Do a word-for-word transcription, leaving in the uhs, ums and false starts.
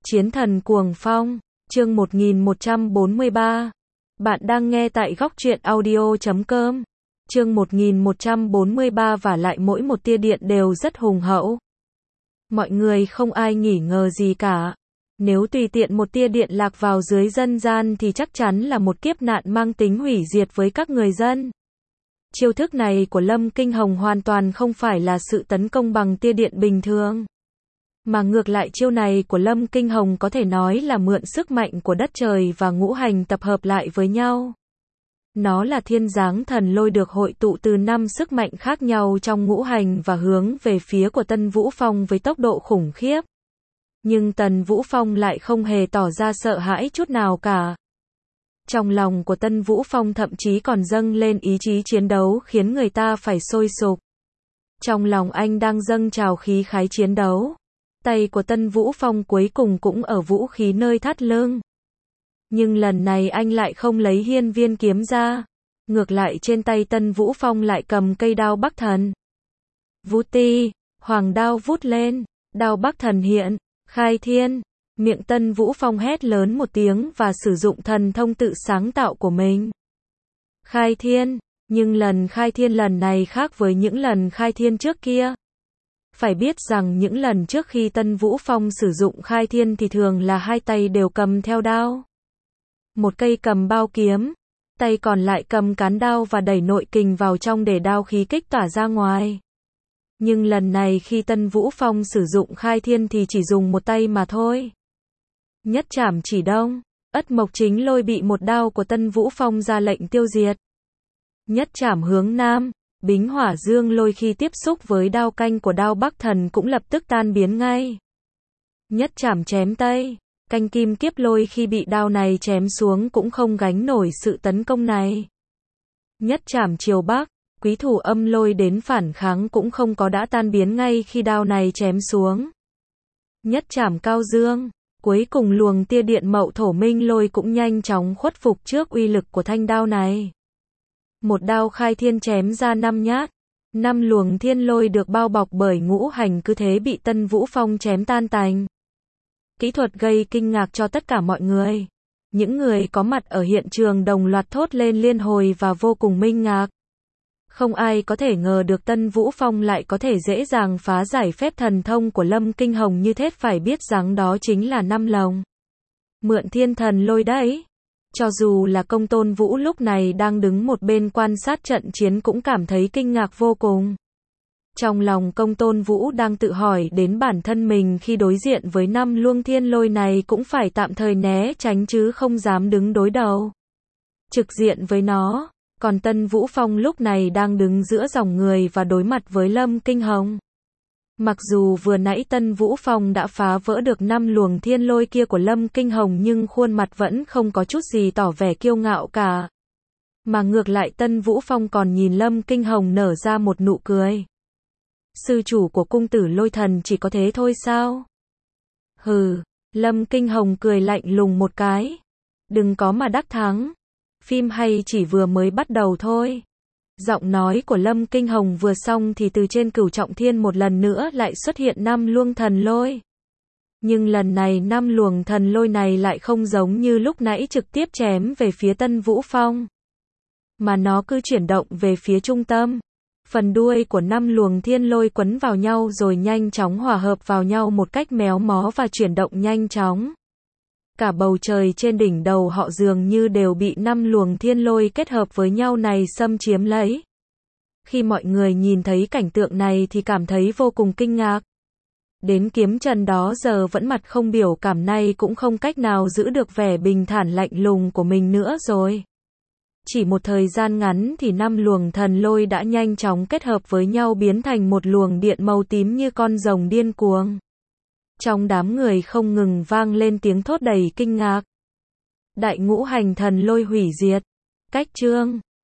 Chiến thần cuồng phong, chương một nghìn một trăm bốn mươi ba. Bạn đang nghe tại góc truyện audio chấm com. Chương một nghìn một trăm bốn mươi ba và lại mỗi một tia điện đều rất hùng hậu. Mọi người không ai nghỉ ngờ gì cả. Nếu tùy tiện một tia điện lạc vào dưới dân gian thì chắc chắn là một kiếp nạn mang tính hủy diệt với các người dân. Chiêu thức này của Lâm Kinh Hồng hoàn toàn không phải là sự tấn công bằng tia điện bình thường. Mà ngược lại chiêu này của Lâm Kinh Hồng có thể nói là mượn sức mạnh của đất trời và ngũ hành tập hợp lại với nhau. Nó là thiên giáng thần lôi được hội tụ từ năm sức mạnh khác nhau trong ngũ hành và hướng về phía của Tân Vũ Phong với tốc độ khủng khiếp. Nhưng Tần Vũ Phong lại không hề tỏ ra sợ hãi chút nào cả. Trong lòng của Tân Vũ Phong thậm chí còn dâng lên ý chí chiến đấu khiến người ta phải sôi sục. Trong lòng anh đang dâng trào khí khái chiến đấu. Tay của Tân Vũ Phong cuối cùng cũng ở vũ khí nơi thắt lưng. Nhưng lần này anh lại không lấy hiên viên kiếm ra. Ngược lại trên tay Tân Vũ Phong lại cầm cây đao Bắc Thần. Vút ti, hoàng đao vút lên, đao Bắc Thần hiện, khai thiên. Miệng Tân Vũ Phong hét lớn một tiếng và sử dụng thần thông tự sáng tạo của mình. Khai thiên, nhưng lần khai thiên lần này khác với những lần khai thiên trước kia. Phải biết rằng những lần trước khi Tân Vũ Phong sử dụng khai thiên thì thường là hai tay đều cầm theo đao. Một cây cầm bao kiếm, tay còn lại cầm cán đao và đẩy nội kình vào trong để đao khí kích tỏa ra ngoài. Nhưng lần này khi Tân Vũ Phong sử dụng khai thiên thì chỉ dùng một tay mà thôi. Nhất trảm chỉ đông, Ất Mộc Chính Lôi bị một đao của Tân Vũ Phong ra lệnh tiêu diệt. Nhất trảm hướng nam, Bính Hỏa Dương Lôi khi tiếp xúc với đao canh của đao Bắc Thần cũng lập tức tan biến ngay. Nhất trảm chém tây, Canh Kim Kiếp Lôi khi bị đao này chém xuống cũng không gánh nổi sự tấn công này. Nhất trảm chiều bắc, Quý Thủ Âm Lôi đến phản kháng cũng không có đã tan biến ngay khi đao này chém xuống. Nhất trảm Cao Dương, cuối cùng luồng tia điện Mậu Thổ Minh Lôi cũng nhanh chóng khuất phục trước uy lực của thanh đao này. Một đao khai thiên chém ra năm nhát, năm luồng thiên lôi được bao bọc bởi ngũ hành cứ thế bị Tân Vũ Phong chém tan tành. Kỹ thuật gây kinh ngạc cho tất cả mọi người. Những người có mặt ở hiện trường đồng loạt thốt lên liên hồi và vô cùng minh ngạc. Không ai có thể ngờ được Tân Vũ Phong lại có thể dễ dàng phá giải phép thần thông của Lâm Kinh Hồng như thế, phải biết rằng đó chính là năm lồng. Mượn thiên thần lôi đấy. Cho dù là Công Tôn Vũ lúc này đang đứng một bên quan sát trận chiến cũng cảm thấy kinh ngạc vô cùng. Trong lòng Công Tôn Vũ đang tự hỏi đến bản thân mình khi đối diện với năm luông thiên lôi này cũng phải tạm thời né tránh chứ không dám đứng đối đầu trực diện với nó. Còn Tân Vũ Phong lúc này đang đứng giữa dòng người và đối mặt với Lâm Kinh Hồng. Mặc dù vừa nãy Tân Vũ Phong đã phá vỡ được năm luồng thiên lôi kia của Lâm Kinh Hồng nhưng khuôn mặt vẫn không có chút gì tỏ vẻ kiêu ngạo cả. Mà ngược lại Tân Vũ Phong còn nhìn Lâm Kinh Hồng nở ra một nụ cười. Sư chủ của cung tử lôi thần chỉ có thế thôi sao? Hừ, Lâm Kinh Hồng cười lạnh lùng một cái. Đừng có mà đắc thắng. Phim hay chỉ vừa mới bắt đầu thôi. Giọng nói của Lâm Kinh Hồng vừa xong thì từ trên cửu trọng thiên một lần nữa lại xuất hiện năm luông thần lôi. Nhưng lần này năm luồng thần lôi này lại không giống như lúc nãy trực tiếp chém về phía Tân Vũ Phong. Mà nó cứ chuyển động về phía trung tâm. Phần đuôi của năm luồng thiên lôi quấn vào nhau rồi nhanh chóng hòa hợp vào nhau một cách méo mó và chuyển động nhanh chóng. Cả bầu trời trên đỉnh đầu họ dường như đều bị năm luồng thiên lôi kết hợp với nhau này xâm chiếm lấy. Khi mọi người nhìn thấy cảnh tượng này thì cảm thấy vô cùng kinh ngạc. Đến Kiếm Trần đó giờ vẫn mặt không biểu cảm này cũng không cách nào giữ được vẻ bình thản lạnh lùng của mình nữa rồi. Chỉ một thời gian ngắn thì năm luồng thần lôi đã nhanh chóng kết hợp với nhau biến thành một luồng điện màu tím như con rồng điên cuồng. Trong đám người không ngừng vang lên tiếng thốt đầy kinh ngạc. Đại ngũ hành thần lôi hủy diệt. Cách chương